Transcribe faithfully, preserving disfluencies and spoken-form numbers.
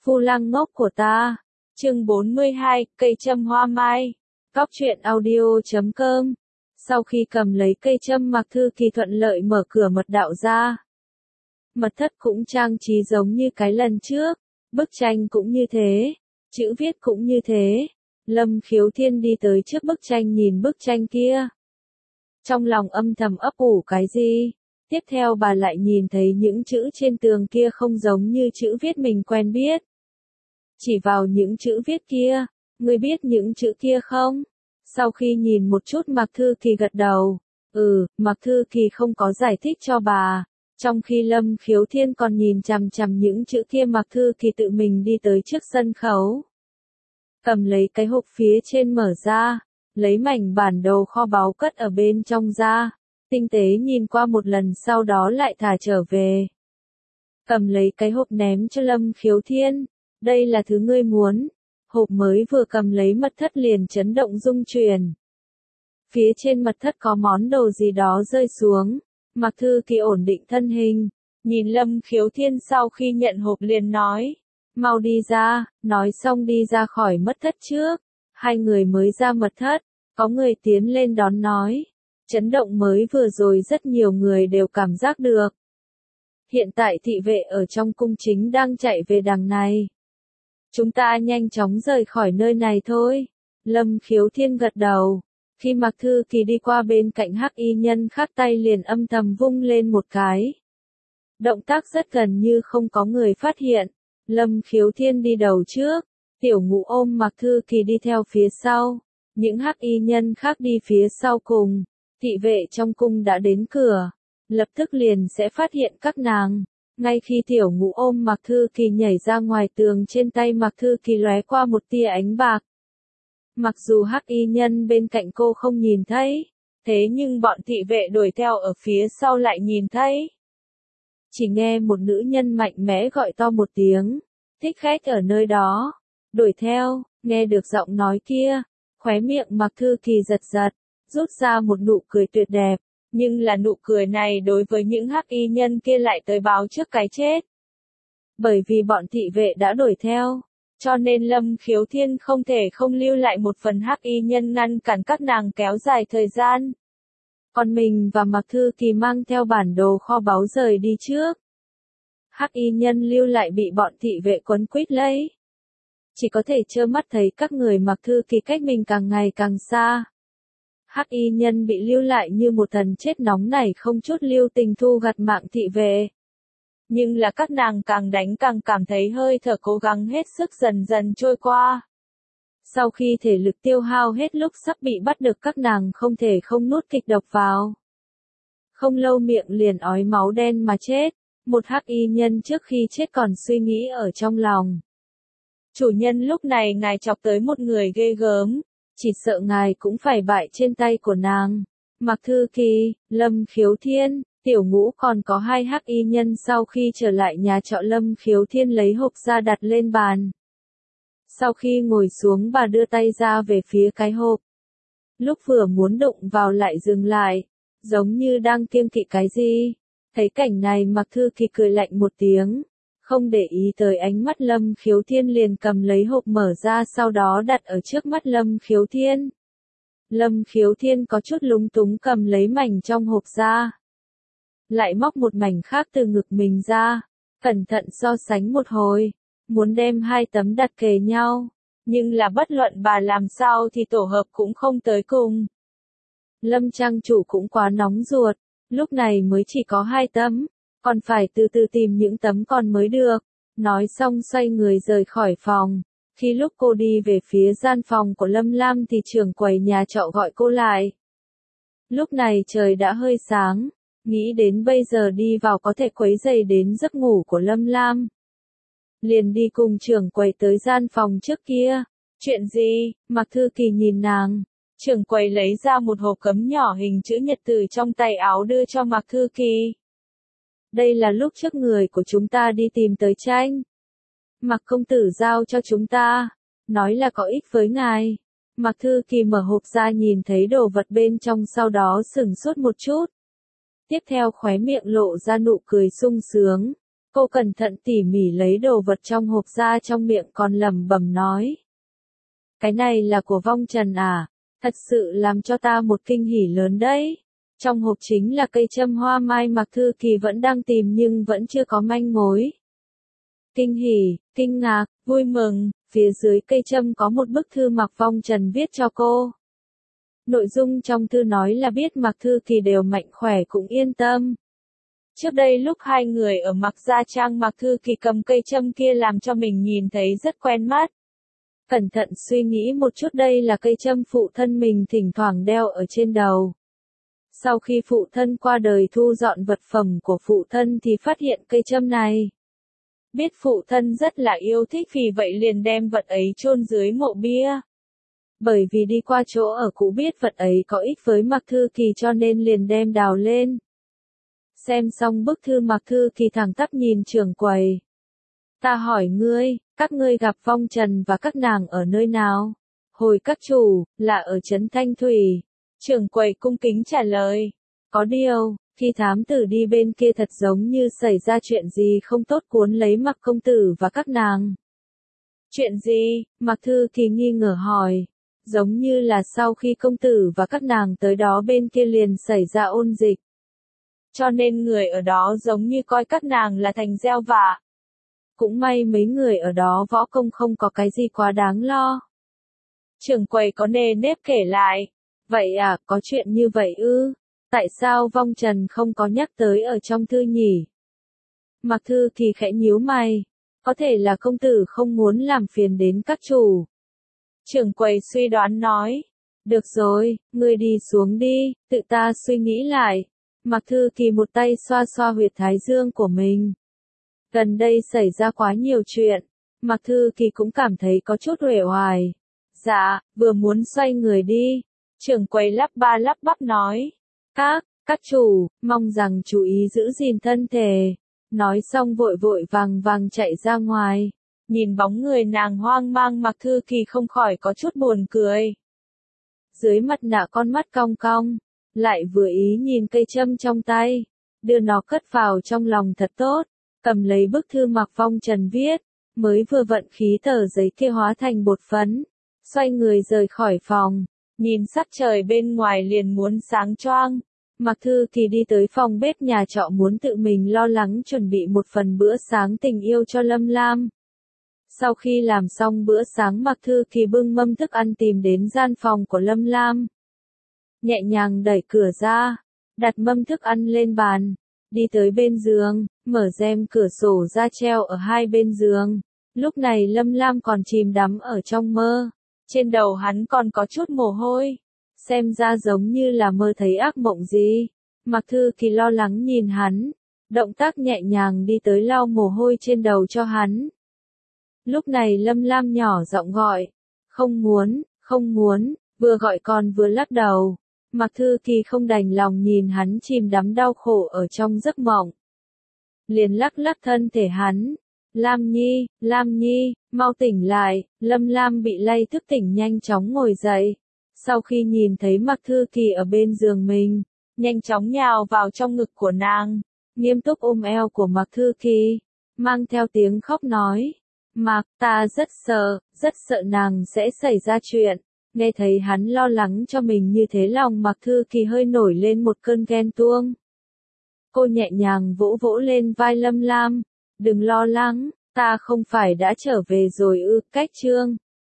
Phu lang ngốc của ta. Chương bốn mươi hai, cây châm hoa mai. Cóc truyện audio chấm com. Sau khi cầm lấy cây châm, Mạc Thư Kỳ thuận lợi mở cửa mật đạo ra. Mật thất cũng trang trí giống như cái lần trước, bức tranh cũng như thế, chữ viết cũng như thế. Lâm Khiếu Thiên đi tới trước bức tranh nhìn bức tranh kia. Trong lòng âm thầm ấp ủ cái gì? Tiếp theo bà lại nhìn thấy những chữ trên tường kia không giống như chữ viết mình quen biết. Chỉ vào những chữ viết kia, ngươi biết những chữ kia không? Sau khi nhìn một chút Mạc Thư Kỳ gật đầu. Ừ, Mạc Thư Kỳ không có giải thích cho bà. Trong khi Lâm Khiếu Thiên còn nhìn chằm chằm những chữ kia, Mạc Thư Kỳ tự mình đi tới trước sân khấu. Cầm lấy cái hộp phía trên mở ra, lấy mảnh bản đồ kho báu cất ở bên trong ra, tinh tế nhìn qua một lần sau đó lại thả trở về. Cầm lấy cái hộp ném cho Lâm Khiếu Thiên, đây là thứ ngươi muốn. Hộp mới vừa cầm lấy, mật thất liền chấn động rung chuyển. Phía trên mật thất có món đồ gì đó rơi xuống. Mạc Thư Kỳ ổn định thân hình, nhìn Lâm Khiếu Thiên sau khi nhận hộp liền nói, mau đi ra. Nói xong đi ra khỏi mật thất trước. Hai người mới ra mật thất, có người tiến lên đón nói, chấn động mới vừa rồi rất nhiều người đều cảm giác được. Hiện tại thị vệ ở trong cung chính đang chạy về đằng này. Chúng ta nhanh chóng rời khỏi nơi này thôi. Lâm Khiếu Thiên gật đầu. Khi Mạc Thư Kỳ đi qua bên cạnh hắc y nhân khác, tay liền âm thầm vung lên một cái. Động tác rất gần như không có người phát hiện. Lâm Khiếu Thiên đi đầu trước, Tiểu Ngũ ôm Mạc Thư Kỳ đi theo phía sau. Những hắc y nhân khác đi phía sau cùng. Thị vệ trong cung đã đến cửa, lập tức liền sẽ phát hiện các nàng. Ngay khi Tiểu Ngũ ôm Mạc Thư Kỳ nhảy ra ngoài tường, trên tay Mạc Thư Kỳ lóe qua một tia ánh bạc. Mặc dù hắc y nhân bên cạnh cô không nhìn thấy, thế nhưng bọn thị vệ đuổi theo ở phía sau lại nhìn thấy. Chỉ nghe một nữ nhân mạnh mẽ gọi to một tiếng, thích khách ở nơi đó. Đuổi theo, nghe được giọng nói kia, khóe miệng Mạc Thư Kỳ giật giật, rút ra một nụ cười tuyệt đẹp. Nhưng là nụ cười này đối với những hắc y nhân kia lại tới báo trước cái chết. Bởi vì bọn thị vệ đã đuổi theo, cho nên Lâm Khiếu Thiên không thể không lưu lại một phần hắc y nhân ngăn cản các nàng kéo dài thời gian. Còn mình và Mạc Thư Kỳ mang theo bản đồ kho báu rời đi trước. Hắc y nhân lưu lại bị bọn thị vệ quấn quýt lấy. Chỉ có thể trơ mắt thấy các người Mạc Thư Kỳ cách mình càng ngày càng xa. Hắc y nhân bị lưu lại như một thần chết nóng này, không chút lưu tình thu gặt mạng thị vệ. Nhưng là các nàng càng đánh càng cảm thấy hơi thở cố gắng hết sức dần dần trôi qua. Sau khi thể lực tiêu hao hết, lúc sắp bị bắt được, các nàng không thể không nuốt kịch độc vào. Không lâu miệng liền ói máu đen mà chết. Một hắc y nhân trước khi chết còn suy nghĩ ở trong lòng. Chủ nhân, lúc này ngài chọc tới một người ghê gớm. Chỉ sợ ngài cũng phải bại trên tay của nàng. Mạc Thư Kỳ, Lâm Khiếu Thiên, Tiểu Ngũ còn có hai hắc y nhân sau khi trở lại nhà trọ, Lâm Khiếu Thiên lấy hộp ra đặt lên bàn. Sau khi ngồi xuống, bà đưa tay ra về phía cái hộp. Lúc vừa muốn đụng vào lại dừng lại, giống như đang kiêng kỵ cái gì. Thấy cảnh này Mạc Thư Kỳ cười lạnh một tiếng. Không để ý tới ánh mắt Lâm Khiếu Thiên, liền cầm lấy hộp mở ra, sau đó đặt ở trước mắt Lâm Khiếu Thiên. Lâm Khiếu Thiên có chút lúng túng cầm lấy mảnh trong hộp ra. Lại móc một mảnh khác từ ngực mình ra. Cẩn thận so sánh một hồi. Muốn đem hai tấm đặt kề nhau. Nhưng là bất luận bà làm sao thì tổ hợp cũng không tới cùng. Lâm trang chủ cũng quá nóng ruột. Lúc này mới chỉ có hai tấm. Còn phải từ từ tìm những tấm còn mới được. Nói xong xoay người rời khỏi phòng. Khi lúc cô đi về phía gian phòng của Lâm Lam thì trưởng quầy nhà trọ gọi cô lại. Lúc này trời đã hơi sáng. Nghĩ đến bây giờ đi vào có thể quấy rầy đến giấc ngủ của Lâm Lam. Liền đi cùng trưởng quầy tới gian phòng trước kia. Chuyện gì? Mạc Thư Kỳ nhìn nàng. Trưởng quầy lấy ra một hộp cấm nhỏ hình chữ nhật từ trong tay áo đưa cho Mạc Thư Kỳ. Đây là lúc trước người của chúng ta đi tìm tới tranh. Mạc công tử giao cho chúng ta, nói là có ích với ngài. Mạc Thư Kỳ mở hộp ra, nhìn thấy đồ vật bên trong, sau đó sửng sốt một chút. Tiếp theo khóe miệng lộ ra nụ cười sung sướng. Cô cẩn thận tỉ mỉ lấy đồ vật trong hộp ra, trong miệng còn lẩm bẩm nói. Cái này là của Vong Trần à, thật sự làm cho ta một kinh hỉ lớn đấy. Trong hộp chính là cây châm hoa mai Mạc Thư Kỳ vẫn đang tìm nhưng vẫn chưa có manh mối. Kinh hỉ, kinh ngạc, vui mừng, phía dưới cây châm có một bức thư Mạc Vong Trần viết cho cô. Nội dung trong thư nói là biết Mạc Thư Kỳ đều mạnh khỏe cũng yên tâm. Trước đây lúc hai người ở Mạc Gia Trang, Mạc Thư Kỳ cầm cây châm kia làm cho mình nhìn thấy rất quen mắt. Cẩn thận suy nghĩ một chút, đây là cây châm phụ thân mình thỉnh thoảng đeo ở trên đầu. Sau khi phụ thân qua đời thu dọn vật phẩm của phụ thân thì phát hiện cây châm này. Biết phụ thân rất là yêu thích, vì vậy liền đem vật ấy chôn dưới mộ bia. Bởi vì đi qua chỗ ở cũ biết vật ấy có ích với Mạc Thư Kỳ cho nên liền đem đào lên. Xem xong bức thư Mạc Thư Kỳ thẳng tắp nhìn trưởng quầy. Ta hỏi ngươi, các ngươi gặp Vong Trần và các nàng ở nơi nào? Hồi các chủ, là ở trấn Thanh Thủy. Trưởng quầy cung kính trả lời. Có điều, khi thám tử đi bên kia thật giống như xảy ra chuyện gì không tốt, cuốn lấy Mạc công tử và các nàng. Chuyện gì? Mạc Thư Kỳ nghi ngờ hỏi. Giống như là sau khi công tử và các nàng tới đó bên kia liền xảy ra ôn dịch. Cho nên người ở đó giống như coi các nàng là thành gieo vạ. Cũng may mấy người ở đó võ công không có cái gì quá đáng lo. Trưởng quầy có nề nếp kể lại. Vậy à, có chuyện như vậy ư? Tại sao Vong Trần không có nhắc tới ở trong thư nhỉ? Mạc Thư Kỳ khẽ nhíu mày. Có thể là công tử không muốn làm phiền đến các chủ. Trưởng quầy suy đoán nói. Được rồi, ngươi đi xuống đi, tự ta suy nghĩ lại. Mạc Thư Kỳ một tay xoa xoa huyệt thái dương của mình. Gần đây xảy ra quá nhiều chuyện. Mạc Thư Kỳ cũng cảm thấy có chút uể oải. Dạ, vừa muốn xoay người đi. Trưởng quầy lắp ba lắp bắp nói. Các, các chủ, mong rằng chú ý giữ gìn thân thể. Nói xong vội vội vàng vàng chạy ra ngoài. Nhìn bóng người nàng hoang mang, Mạc Thư Kỳ không khỏi có chút buồn cười. Dưới mặt nạ con mắt cong cong, lại vừa ý nhìn cây châm trong tay, đưa nó cất vào trong lòng thật tốt, cầm lấy bức thư Mạc Vong Trần viết, mới vừa vận khí tờ giấy kia hóa thành bột phấn, xoay người rời khỏi phòng, nhìn sắc trời bên ngoài liền muốn sáng choang. Mạc Thư Kỳ đi tới phòng bếp nhà trọ muốn tự mình lo lắng chuẩn bị một phần bữa sáng tình yêu cho Lâm Lam. Sau khi làm xong bữa sáng, Mạc Thư Kỳ bưng mâm thức ăn tìm đến gian phòng của Lâm Lam. Nhẹ nhàng đẩy cửa ra, đặt mâm thức ăn lên bàn, đi tới bên giường, mở rèm cửa sổ ra treo ở hai bên giường. Lúc này Lâm Lam còn chìm đắm ở trong mơ, trên đầu hắn còn có chút mồ hôi, xem ra giống như là mơ thấy ác mộng gì. Mạc Thư Kỳ lo lắng nhìn hắn, động tác nhẹ nhàng đi tới lau mồ hôi trên đầu cho hắn. Lúc này Lâm Lam nhỏ giọng gọi, không muốn, không muốn, vừa gọi còn vừa lắc đầu. Mạc Thư Kỳ không đành lòng nhìn hắn chìm đắm đau khổ ở trong giấc mộng. Liền lắc lắc thân thể hắn. Lam Nhi, Lam Nhi, mau tỉnh lại. Lâm Lam bị lay thức tỉnh nhanh chóng ngồi dậy. Sau khi nhìn thấy Mạc Thư Kỳ ở bên giường mình, nhanh chóng nhào vào trong ngực của nàng, nghiêm túc ôm eo của Mạc Thư Kỳ, mang theo tiếng khóc nói. Mạc, ta rất sợ, rất sợ nàng sẽ xảy ra chuyện. Nghe thấy hắn lo lắng cho mình như thế, lòng Mạc Thư Kỳ hơi nổi lên một cơn ghen tuông. Cô nhẹ nhàng vỗ vỗ lên vai Lâm Lam. Đừng lo lắng, ta không phải đã trở về rồi ư? Cách chương